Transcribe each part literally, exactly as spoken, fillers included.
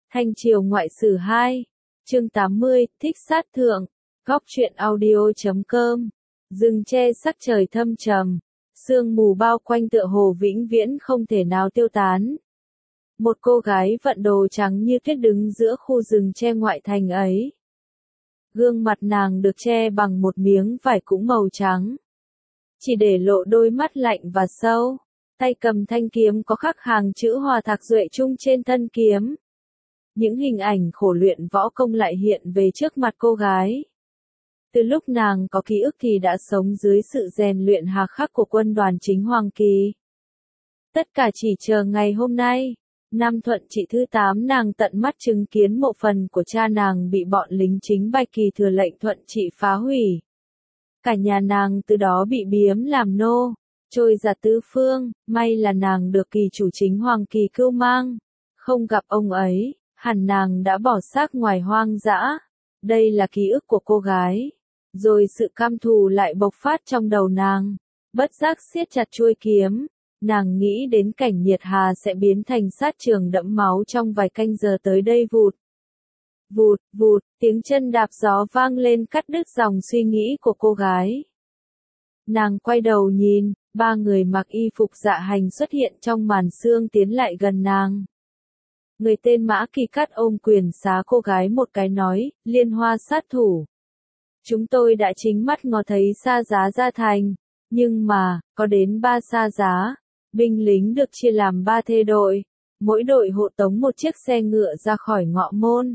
Thanh Triều Ngoại Sử hai, chương tám mươi, Thích Sát Thượng, Góc truyện audio chấm com. Rừng tre sắc trời thâm trầm, sương mù bao quanh tựa hồ vĩnh viễn không thể nào tiêu tán. Một cô gái vận đồ trắng như tuyết đứng giữa khu rừng tre ngoại thành ấy. Gương mặt nàng được che bằng một miếng vải cũng màu trắng, chỉ để lộ đôi mắt lạnh và sâu. Tay cầm thanh kiếm có khắc hàng chữ Hòa Thạc Duệ Trung trên thân kiếm. Những hình ảnh khổ luyện võ công lại hiện về trước mặt cô gái. Từ lúc nàng có ký ức thì đã sống dưới sự rèn luyện hà khắc của quân đoàn chính Hoàng Kỳ. Tất cả chỉ chờ ngày hôm nay, năm Thuận Trị thứ tám, nàng tận mắt chứng kiến mộ phần của cha nàng bị bọn lính chính Bạch Kỳ thừa lệnh Thuận Trị phá hủy. Cả nhà nàng từ đó bị biếm làm nô, trôi giạt tứ phương. May là nàng được kỳ chủ chính Hoàng Kỳ cưu mang. Không gặp ông ấy, hẳn nàng đã bỏ xác ngoài hoang dã. Đây là ký ức của cô gái. Rồi sự căm thù lại bộc phát trong đầu nàng. Bất giác siết chặt chuôi kiếm. Nàng nghĩ đến cảnh Nhiệt Hà sẽ biến thành sát trường đẫm máu trong vài canh giờ tới đây. Vụt, vụt, vụt, tiếng chân đạp gió vang lên cắt đứt dòng suy nghĩ của cô gái. Nàng quay đầu nhìn, ba người mặc y phục dạ hành xuất hiện trong màn sương tiến lại gần nàng. Người tên Mã Kỳ Cát ôm quyền xá cô gái một cái nói, Liên Hoa sát thủ. Chúng tôi đã chính mắt ngó thấy Sa Giá ra thành, nhưng mà, có đến ba Sa Giá. Binh lính được chia làm ba thê đội, mỗi đội hộ tống một chiếc xe ngựa ra khỏi ngọ môn.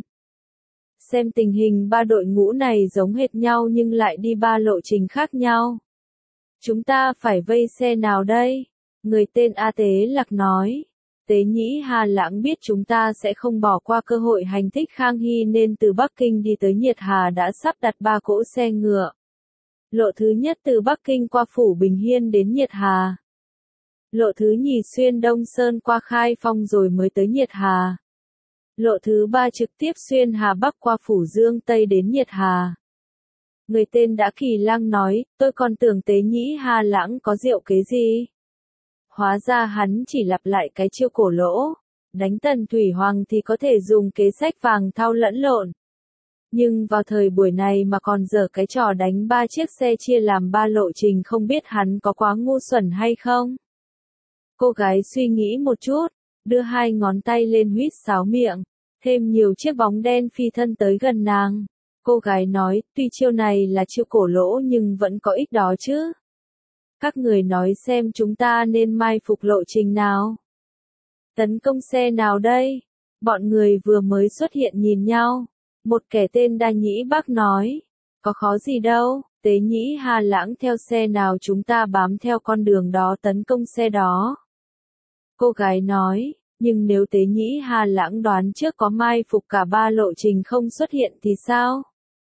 Xem tình hình ba đội ngũ này giống hệt nhau nhưng lại đi ba lộ trình khác nhau. Chúng ta phải vây xe nào đây? Người tên A Tế Lạc nói. Tế Nhĩ Hà Lãng biết chúng ta sẽ không bỏ qua cơ hội hành thích Khang Hy nên từ Bắc Kinh đi tới Nhiệt Hà đã sắp đặt ba cỗ xe ngựa. Lộ thứ nhất từ Bắc Kinh qua Phủ Bình Hiên đến Nhiệt Hà. Lộ thứ nhì xuyên Đông Sơn qua Khai Phong rồi mới tới Nhiệt Hà. Lộ thứ ba trực tiếp xuyên Hà Bắc qua Phủ Dương Tây đến Nhiệt Hà. Người tên Đã Kỳ Lăng nói, tôi còn tưởng Tế Nhĩ Hà Lãng có diệu kế gì. Hóa ra hắn chỉ lặp lại cái chiêu cổ lỗ. Đánh Tần Thủy Hoàng thì có thể dùng kế sách vàng thau lẫn lộn. Nhưng vào thời buổi này mà còn dở cái trò đánh ba chiếc xe chia làm ba lộ trình, không biết hắn có quá ngu xuẩn hay không. Cô gái suy nghĩ một chút, đưa hai ngón tay lên huýt sáo miệng, thêm nhiều chiếc bóng đen phi thân tới gần nàng. Cô gái nói, tuy chiêu này là chiêu cổ lỗ nhưng vẫn có ích đó chứ. Các người nói xem chúng ta nên mai phục lộ trình nào? Tấn công xe nào đây? Bọn người vừa mới xuất hiện nhìn nhau. Một kẻ tên Đa Nhĩ Bác nói, có khó gì đâu, Tế Nhĩ Hà Lãng theo xe nào chúng ta bám theo con đường đó tấn công xe đó. Cô gái nói, nhưng nếu Tế Nhĩ Hà Lãng đoán trước có mai phục cả ba lộ trình không xuất hiện thì sao?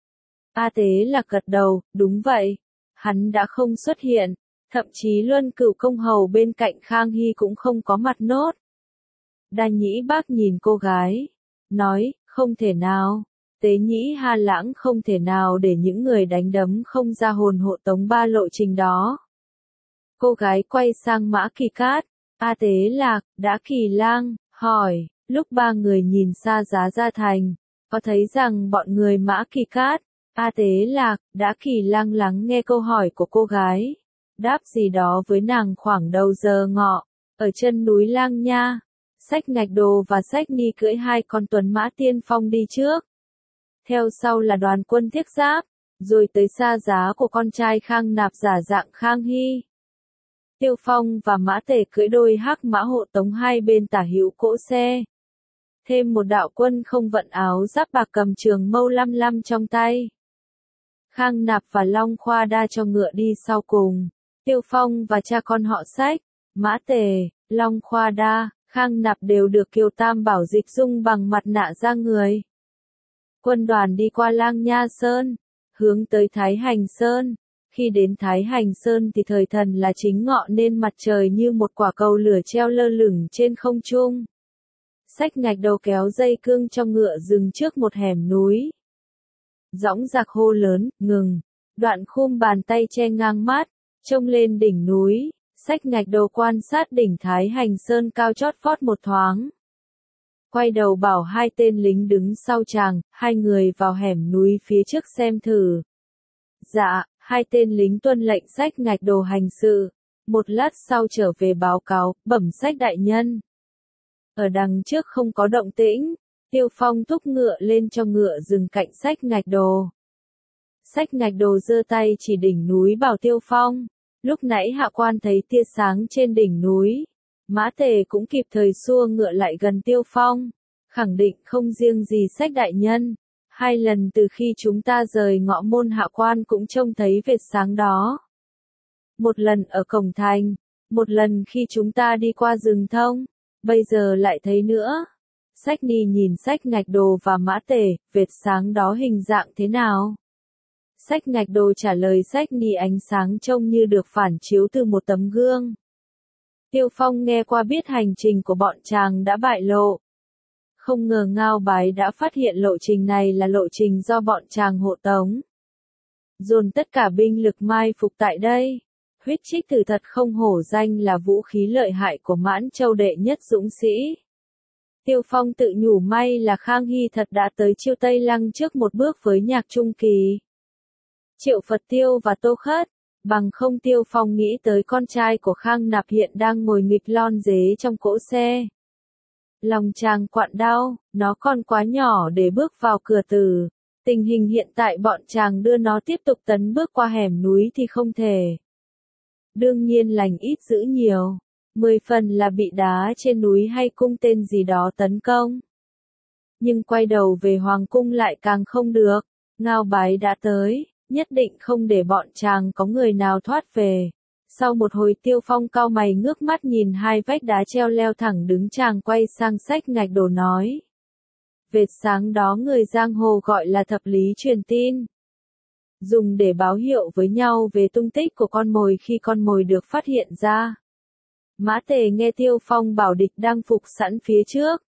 A Tế Lạc gật đầu, đúng vậy. Hắn đã không xuất hiện, thậm chí Luân Cửu Công hầu bên cạnh Khang Hy cũng không có mặt nốt. Đa Nhĩ Bác nhìn cô gái, nói, không thể nào. Tế Nhĩ Hà Lãng không thể nào để những người đánh đấm không ra hồn hộ tống ba lộ trình đó. Cô gái quay sang Mã Kỳ Cát. A Tế Lạc, Đã Kỳ Lang, hỏi, lúc ba người nhìn Sa Giá ra thành, có thấy rằng bọn người Mã Kỳ Cát, A Tế Lạc, Đã Kỳ Lang lắng nghe câu hỏi của cô gái, đáp gì đó với nàng khoảng đầu giờ ngọ, ở chân núi Lang Nha, Sách Ngạch Đồ và Sách Ni cưỡi hai con tuấn mã tiên phong đi trước. Theo sau là đoàn quân thiết giáp, rồi tới Sa Giá của con trai Khang Nạp giả dạng Khang Hy. Tiêu Phong và Mã Tề cưỡi đôi hắc mã hộ tống hai bên tả hữu cỗ xe. Thêm một đạo quân không vận áo giáp bạc cầm trường mâu lăm lăm trong tay. Khang Nạp và Long Khoa Đa cho ngựa đi sau cùng. Tiêu Phong và cha con họ Sách, Mã Tề, Long Khoa Đa, Khang Nạp đều được Kiều Tam Bảo dịch dung bằng mặt nạ ra người. Quân đoàn đi qua Lang Nha Sơn, hướng tới Thái Hành Sơn. Khi đến Thái Hành Sơn thì thời thần là chính ngọ nên mặt trời như một quả cầu lửa treo lơ lửng trên không trung. Sách Ngạch Đầu kéo dây cương cho ngựa dừng trước một hẻm núi. Dõng dạc hô lớn, ngừng. Đoạn khum bàn tay che ngang mắt, trông lên đỉnh núi. Sách Ngạch Đầu quan sát đỉnh Thái Hành Sơn cao chót vót một thoáng. quay đầu bảo hai tên lính đứng sau chàng, hai người vào hẻm núi phía trước xem thử. Dạ, hai tên lính tuân lệnh xách ngạch đồ hành sự. Một lát sau trở về báo cáo, bẩm xách đại nhân. Ở đằng trước không có động tĩnh, Tiêu Phong thúc ngựa lên cho ngựa dừng cạnh xách ngạch đồ. Xách ngạch đồ giơ tay chỉ đỉnh núi bảo Tiêu Phong. Lúc nãy hạ quan thấy tia sáng trên đỉnh núi. Mã Tề cũng kịp thời xua ngựa lại gần Tiêu Phong. Khẳng định không riêng gì xách đại nhân. Hai lần từ khi chúng ta rời ngõ môn hạ quan cũng trông thấy vệt sáng đó. Một lần ở cổng thành, một lần khi chúng ta đi qua rừng thông, bây giờ lại thấy nữa. Xách Ni nhìn xách ngạch đồ và Mã Tề, vệt sáng đó hình dạng thế nào? Xách ngạch đồ trả lời xách Ni ánh sáng trông như được phản chiếu từ một tấm gương. Tiêu Phong nghe qua biết hành trình của bọn chàng đã bại lộ. Không ngờ Ngao Bái đã phát hiện lộ trình này là lộ trình do bọn chàng hộ tống. Dồn tất cả binh lực mai phục tại đây. Huyết trích tử thật không hổ danh là vũ khí lợi hại của Mãn Châu đệ nhất dũng sĩ. Tiêu Phong tự nhủ may là Khang Hy thật đã tới Chiêu Tây Lăng trước một bước với Nhạc Trung Kỳ. Triệu Phật Tiêu và Tô Khất, bằng không Tiêu Phong nghĩ tới con trai của Khang Nạp hiện đang ngồi nghịch lon dế trong cỗ xe. Lòng chàng quặn đau, nó còn quá nhỏ để bước vào cửa tử. Tình hình hiện tại bọn chàng đưa nó tiếp tục tấn bước qua hẻm núi thì không thể. Đương nhiên lành ít dữ nhiều. Mười phần là bị đá trên núi hay cung tên gì đó tấn công. Nhưng quay đầu về Hoàng cung lại càng không được. Ngao Bái đã tới, nhất định không để bọn chàng có người nào thoát về. Sau một hồi Tiêu Phong cau mày ngước mắt nhìn hai vách đá treo leo thẳng đứng, chàng quay sang xách ngạch đồ nói. Vệt sáng đó người giang hồ gọi là thập lý truyền tin. Dùng để báo hiệu với nhau về tung tích của con mồi khi con mồi được phát hiện ra. Mã Tề nghe Tiêu Phong bảo địch đang phục sẵn phía trước.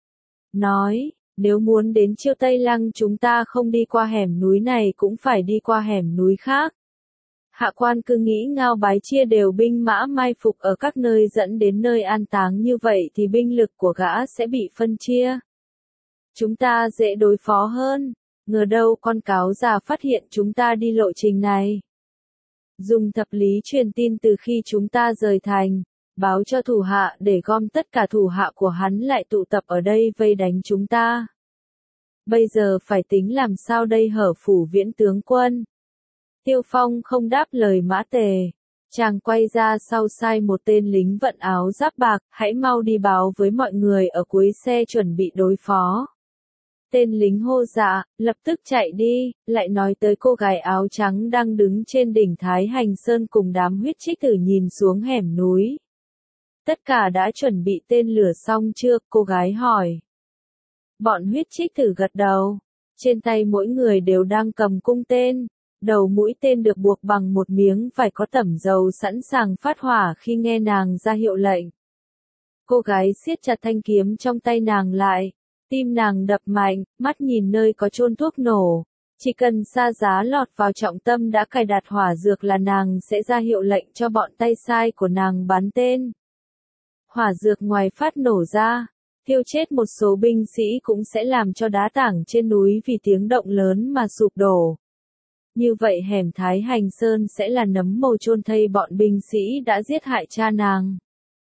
Nói, nếu muốn đến Chiêu Tây Lăng chúng ta không đi qua hẻm núi này cũng phải đi qua hẻm núi khác. Hạ quan cứ nghĩ Ngao Bái chia đều binh mã mai phục ở các nơi dẫn đến nơi an táng như vậy thì binh lực của gã sẽ bị phân chia. Chúng ta dễ đối phó hơn, ngờ đâu con cáo già phát hiện chúng ta đi lộ trình này. Dùng thập lý truyền tin từ khi chúng ta rời thành, báo cho thủ hạ để gom tất cả thủ hạ của hắn lại tụ tập ở đây vây đánh chúng ta. Bây giờ phải tính làm sao đây hở phủ Viễn tướng quân. Tiêu Phong không đáp lời Mã Tề. Chàng quay ra sau sai một tên lính vận áo giáp bạc, hãy mau đi báo với mọi người ở cuối xe chuẩn bị đối phó. Tên lính hô dạ, lập tức chạy đi, lại nói tới cô gái áo trắng đang đứng trên đỉnh Thái Hành Sơn cùng đám huyết trích tử nhìn xuống hẻm núi. Tất cả đã chuẩn bị tên lửa xong chưa, cô gái hỏi. Bọn huyết trích tử gật đầu. Trên tay mỗi người đều đang cầm cung tên. Đầu mũi tên được buộc bằng một miếng vải có tẩm dầu sẵn sàng phát hỏa khi nghe nàng ra hiệu lệnh. Cô gái siết chặt thanh kiếm trong tay nàng lại. Tim nàng đập mạnh, mắt nhìn nơi có chôn thuốc nổ. Chỉ cần xa giá lọt vào trọng tâm đã cài đặt hỏa dược là nàng sẽ ra hiệu lệnh cho bọn tay sai của nàng bắn tên. Hỏa dược ngoài phát nổ ra, thiêu chết một số binh sĩ cũng sẽ làm cho đá tảng trên núi vì tiếng động lớn mà sụp đổ. Như vậy hẻm Thái Hành Sơn sẽ là nấm mồ chôn thây bọn binh sĩ đã giết hại cha nàng.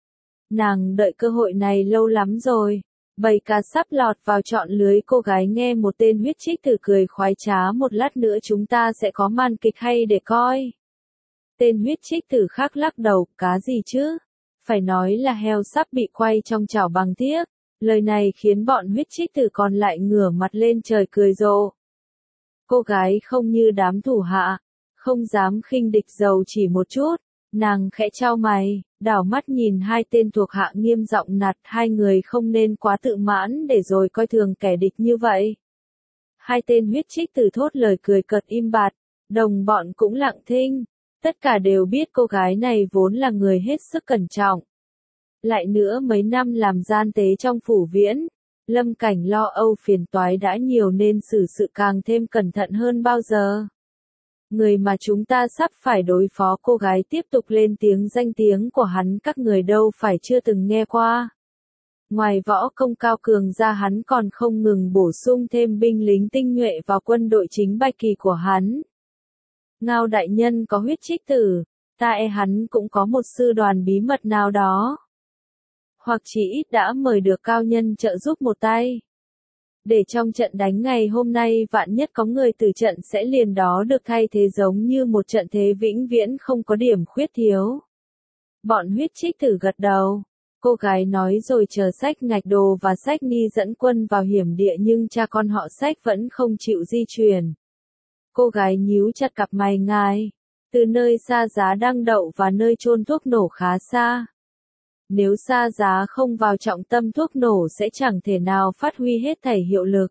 Nàng đợi cơ hội này lâu lắm rồi. Bầy cá sắp lọt vào trọn lưới. Cô gái nghe một tên huyết trích tử cười khoái trá, một lát nữa chúng ta sẽ có màn kịch hay để coi. Tên huyết trích tử khác lắc đầu, cá gì chứ? Phải nói là heo sắp bị quay trong chảo bằng tiếc. Lời này khiến bọn huyết trích tử còn lại ngửa mặt lên trời cười rộ. Cô gái không như đám thủ hạ, không dám khinh địch dầu chỉ một chút. Nàng khẽ chau mày, đảo mắt nhìn hai tên thuộc hạ nghiêm giọng nạt, hai người không nên quá tự mãn để rồi coi thường kẻ địch như vậy. Hai tên huyết trích tử thốt lời cười cợt im bặt, đồng bọn cũng lặng thinh, tất cả đều biết cô gái này vốn là người hết sức cẩn trọng. Lại nữa mấy năm làm gian tế trong phủ Viễn, Lâm Cảnh lo âu phiền toái đã nhiều nên xử sự càng thêm cẩn thận hơn bao giờ. Người mà chúng ta sắp phải đối phó, cô gái tiếp tục lên tiếng, danh tiếng của hắn các người đâu phải chưa từng nghe qua. Ngoài võ công cao cường ra hắn còn không ngừng bổ sung thêm binh lính tinh nhuệ vào quân đội chính bạch kỳ của hắn. Ngao đại nhân có huyết trích tử, ta e hắn cũng có một sư đoàn bí mật nào đó. Hoặc chỉ ít đã mời được cao nhân trợ giúp một tay. Để trong trận đánh ngày hôm nay vạn nhất có người từ trận sẽ liền đó được thay thế giống như một trận thế vĩnh viễn không có điểm khuyết thiếu. Bọn huyết trích tử gật đầu. Cô gái nói rồi chờ Sách Ngạch Đồ và Sách Ni dẫn quân vào hiểm địa nhưng cha con họ Sách vẫn không chịu di chuyển. Cô gái nhíu chặt cặp mày ngài. Từ nơi xa giá đang đậu và nơi chôn thuốc nổ khá xa. Nếu xa giá không vào trọng tâm thuốc nổ sẽ chẳng thể nào phát huy hết thảy hiệu lực.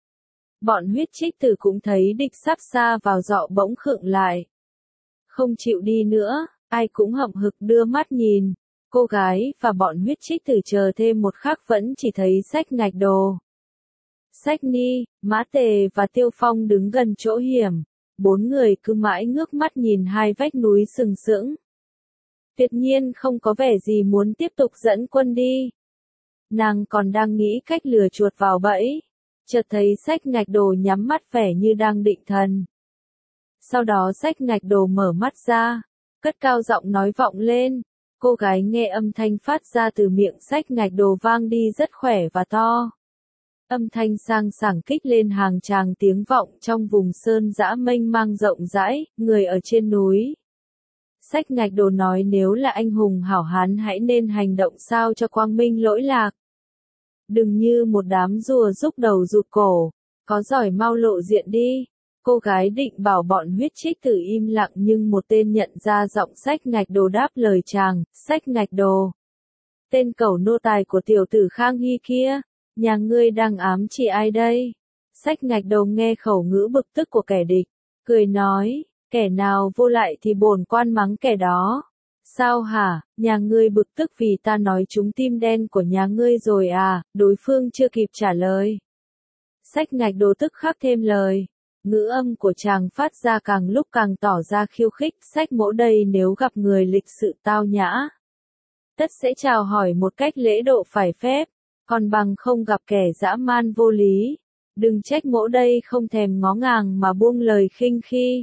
Bọn huyết trích tử cũng thấy địch sắp xa vào dọ bỗng khựng lại. Không chịu đi nữa, ai cũng hậm hực đưa mắt nhìn. Cô gái và bọn huyết trích tử chờ thêm một khắc vẫn chỉ thấy Sách Ngạch Đồ. Sách Ni, Mã Tề và Tiêu Phong đứng gần chỗ hiểm. Bốn người cứ mãi ngước mắt nhìn hai vách núi sừng sững. Tuyệt nhiên không có vẻ gì muốn tiếp tục dẫn quân đi. Nàng còn đang nghĩ cách lừa chuột vào bẫy. Chợt thấy Sách Ngạch Đồ nhắm mắt vẻ như đang định thần. Sau đó Sách Ngạch Đồ mở mắt ra, cất cao giọng nói vọng lên. Cô gái nghe âm thanh phát ra từ miệng Sách Ngạch Đồ vang đi rất khỏe và to. Âm thanh sang sảng kích lên hàng tràng tiếng vọng trong vùng sơn dã mênh mang rộng rãi, người ở trên núi. Sách Ngạch Đồ nói nếu là anh hùng hảo hán hãy nên hành động sao cho quang minh lỗi lạc. Đừng như một đám rùa rúc đầu rụt cổ, có giỏi mau lộ diện đi. Cô gái định bảo bọn huyết trích tử im lặng nhưng một tên nhận ra giọng Sách Ngạch Đồ đáp lời chàng, Sách Ngạch Đồ. Tên cẩu nô tài của tiểu tử Khang Hy kia, nhà ngươi đang ám chỉ ai đây? Sách Ngạch Đồ nghe khẩu ngữ bực tức của kẻ địch, cười nói, kẻ nào vô lại thì bổn quan mắng kẻ đó. Sao hả, nhà ngươi bực tức vì ta nói trúng tim đen của nhà ngươi rồi à, đối phương chưa kịp trả lời. Sách Ngạch Đồ tức khắc thêm lời. Ngữ âm của chàng phát ra càng lúc càng tỏ ra khiêu khích. Sách mỗ đây nếu gặp người lịch sự tao nhã, tất sẽ chào hỏi một cách lễ độ phải phép, còn bằng không gặp kẻ dã man vô lý. Đừng trách mỗ đây không thèm ngó ngàng mà buông lời khinh khi.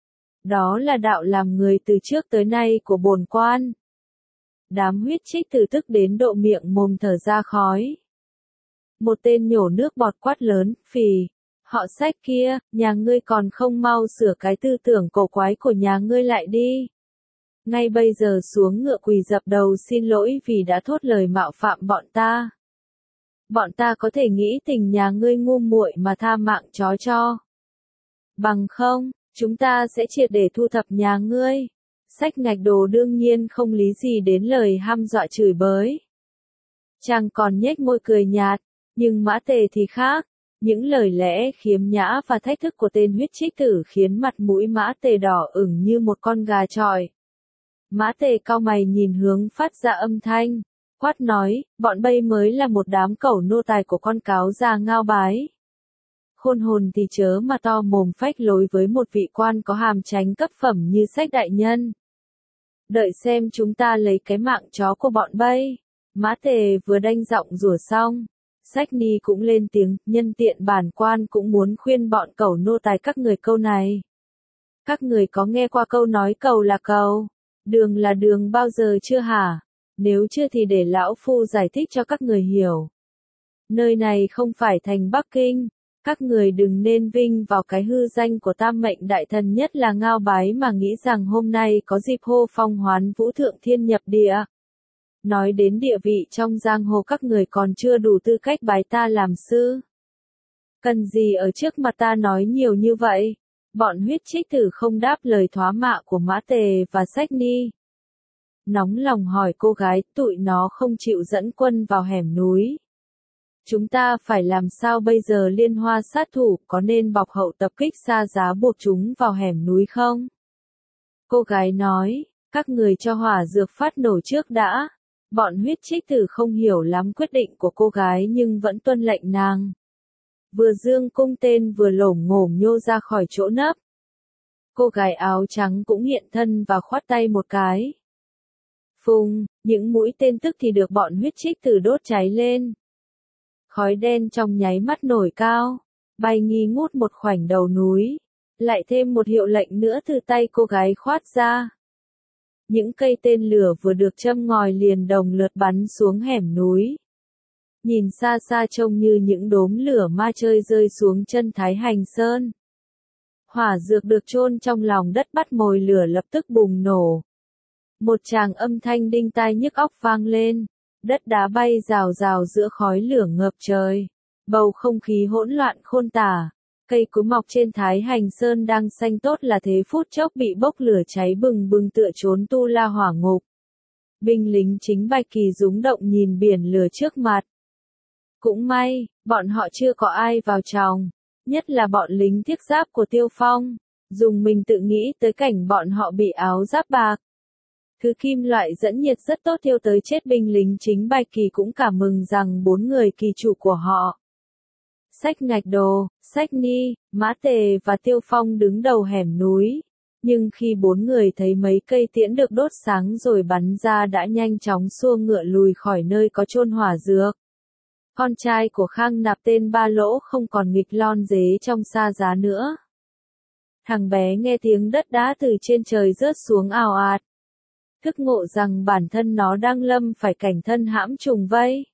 Đó là đạo làm người từ trước tới nay của bổn quan. Đám huyết trích tử tức đến độ miệng mồm thở ra khói. Một tên nhổ nước bọt quát lớn, phì. Họ Sách kia, nhà ngươi còn không mau sửa cái tư tưởng cổ quái của nhà ngươi lại đi. Ngay bây giờ xuống ngựa quỳ dập đầu xin lỗi vì đã thốt lời mạo phạm bọn ta. Bọn ta có thể nghĩ tình nhà ngươi ngu muội mà tha mạng chó cho. Bằng không, chúng ta sẽ triệt để thu thập nhà ngươi. Sách Ngạch Đồ đương nhiên không lý gì đến lời hăm dọa chửi bới. Chàng còn nhếch môi cười nhạt, nhưng Mã Tề thì khác. Những lời lẽ khiếm nhã và thách thức của tên huyết trích tử khiến mặt mũi Mã Tề đỏ ửng như một con gà chọi. Mã Tề cau mày nhìn hướng phát ra âm thanh, quát nói, bọn bây mới là một đám cẩu nô tài của con cáo già Ngao Bái. Khôn hồn thì chớ mà to mồm phách lối với một vị quan có hàm chánh cấp phẩm như Sách đại nhân. Đợi xem chúng ta lấy cái mạng chó của bọn bây. Mã Tề vừa đanh giọng rủa xong. Sách Ni cũng lên tiếng, nhân tiện bản quan cũng muốn khuyên bọn cẩu nô tài các người câu này. Các người có nghe qua câu nói cầu là cầu, đường là đường bao giờ chưa hả? Nếu chưa thì để lão phu giải thích cho các người hiểu. Nơi này không phải thành Bắc Kinh, các người đừng nên vinh vào cái hư danh của tam mệnh đại thần nhất là Ngao Bái mà nghĩ rằng hôm nay có dịp hô phong hoán vũ thượng thiên nhập địa. Nói đến địa vị trong giang hồ các người còn chưa đủ tư cách bái ta làm sư. Cần gì ở trước mặt ta nói nhiều như vậy? Bọn huyết trích tử không đáp lời thoá mạ của Mã Tề và Sách Ni. Nóng lòng hỏi cô gái, tụi nó không chịu dẫn quân vào hẻm núi. Chúng ta phải làm sao bây giờ liên hoa sát thủ, có nên bọc hậu tập kích xa giá buộc chúng vào hẻm núi không? Cô gái nói, các người cho hỏa dược phát nổ trước đã. Bọn huyết trích tử không hiểu lắm quyết định của cô gái nhưng vẫn tuân lệnh nàng. Vừa dương cung tên vừa lổm ngổm nhô ra khỏi chỗ nấp. Cô gái áo trắng cũng hiện thân và khoát tay một cái. Phùng, Những mũi tên tức thì được bọn huyết trích tử đốt cháy lên. Khói đen trong nháy mắt nổi cao, bay nghi ngút một khoảnh đầu núi. Lại thêm một hiệu lệnh nữa từ tay cô gái khoát ra. Những cây tên lửa vừa được châm ngòi liền đồng lượt bắn xuống hẻm núi. Nhìn xa xa trông như những đốm lửa ma chơi rơi xuống chân Thái Hành Sơn. Hỏa dược được chôn trong lòng đất bắt mồi lửa lập tức bùng nổ. Một tràng âm thanh đinh tai nhức óc vang lên, đất đá bay rào rào giữa khói lửa ngập trời. Bầu không khí hỗn loạn khôn tả, cây cối mọc trên Thái Hành Sơn đang xanh tốt là thế phút chốc bị bốc lửa cháy bừng bừng tựa trốn tu la hỏa ngục. Binh lính chính Bạch Kỳ rúng động nhìn biển lửa trước mặt. Cũng may, bọn họ chưa có ai vào trong, nhất là bọn lính thiết giáp của Tiêu Phong, dùng mình tự nghĩ tới cảnh bọn họ bị áo giáp bạc. Thứ kim loại dẫn nhiệt rất tốt thiêu tới chết binh lính chính Bạch Kỳ cũng cảm mừng rằng bốn người kỳ chủ của họ. Sách Ngạch Đồ, Sách Ni, Mã Tề và Tiêu Phong đứng đầu hẻm núi. Nhưng khi bốn người thấy mấy cây tiễn được đốt sáng rồi bắn ra đã nhanh chóng xua ngựa lùi khỏi nơi có chôn hỏa dược. Con trai của Khang Nạp tên Ba Lỗ không còn nghịch lon dế trong Sa Giá nữa. Thằng bé nghe tiếng đất đá từ trên trời rớt xuống ào ạt. Thức ngộ rằng bản thân nó đang lâm phải cảnh thân hãm trùng vây.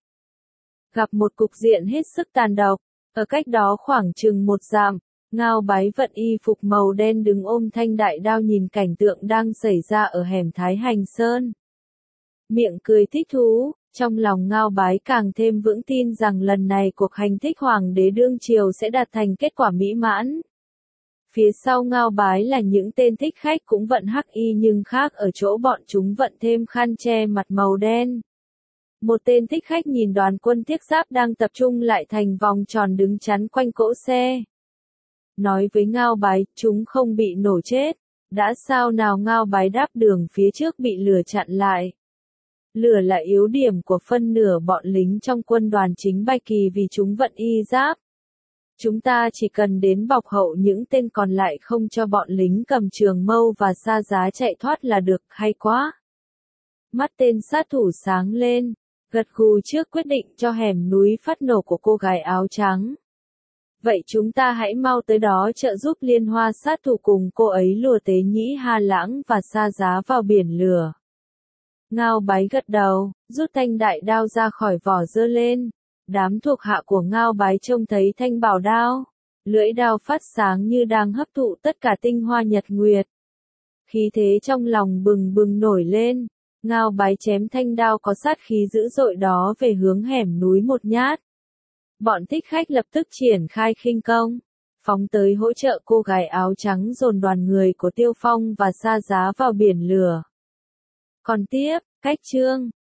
Gặp một cục diện hết sức tàn độc, ở cách đó khoảng chừng một dặm, Ngao Bái vận y phục màu đen đứng ôm thanh đại đao nhìn cảnh tượng đang xảy ra ở hẻm Thái Hành Sơn. Miệng cười thích thú, trong lòng Ngao Bái càng thêm vững tin rằng lần này cuộc hành thích hoàng đế đương triều sẽ đạt thành kết quả mỹ mãn. Phía sau Ngao Bái là những tên thích khách cũng vận hắc y nhưng khác ở chỗ bọn chúng vận thêm khăn che mặt màu đen. Một tên thích khách nhìn đoàn quân thiết giáp đang tập trung lại thành vòng tròn đứng chắn quanh cỗ xe. Nói với Ngao Bái, chúng không bị nổ chết. Đã sao nào Ngao Bái đáp đường phía trước bị lửa chặn lại. Lửa là yếu điểm của phân nửa bọn lính trong quân đoàn chính Bạch Kỳ vì chúng vận y giáp. Chúng ta chỉ cần đến bọc hậu những tên còn lại không cho bọn lính cầm trường mâu và Sa Giá chạy thoát là được, hay quá. Mắt tên sát thủ sáng lên, gật gù trước quyết định cho hẻm núi phát nổ của cô gái áo trắng. Vậy chúng ta hãy mau tới đó trợ giúp Liên Hoa sát thủ cùng cô ấy lùa Tế Nhĩ Hà Lãng và Sa Giá vào biển lửa. Ngao Bái gật đầu, rút thanh đại đao ra khỏi vỏ giơ lên. Đám thuộc hạ của Ngao Bái trông thấy thanh bảo đao, lưỡi đao phát sáng như đang hấp thụ tất cả tinh hoa nhật nguyệt. Khí thế trong lòng bừng bừng nổi lên, Ngao Bái chém thanh đao có sát khí dữ dội đó về hướng hẻm núi một nhát. Bọn thích khách lập tức triển khai khinh công, phóng tới hỗ trợ cô gái áo trắng dồn đoàn người của Tiêu Phong và Sa Giá vào biển lửa. Còn tiếp, cách chương